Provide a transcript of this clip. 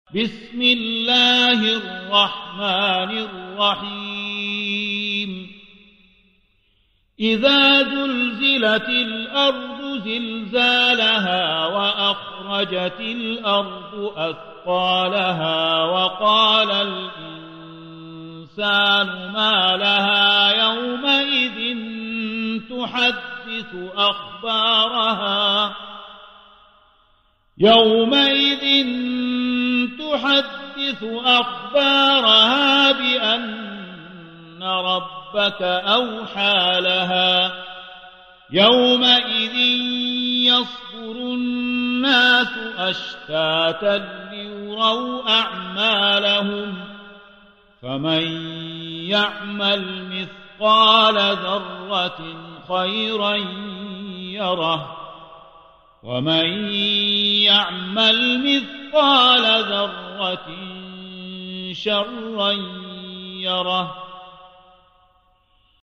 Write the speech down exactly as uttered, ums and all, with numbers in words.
بسم الله الرحمن الرحيم إذا زلزلت الأرض زلزالها وأخرجت الأرض أثقالها وقال الإنسان ما لها يومئذ تحدث أخبارها يومئذ تحدث أخبارها بأن ربك أوحى لها يومئذ يصدر الناس أشتاتا ليروا أعمالهم فمن يعمل مثقال ذرة خيرا يره ومن يعمل مثقال ذرة شرا يره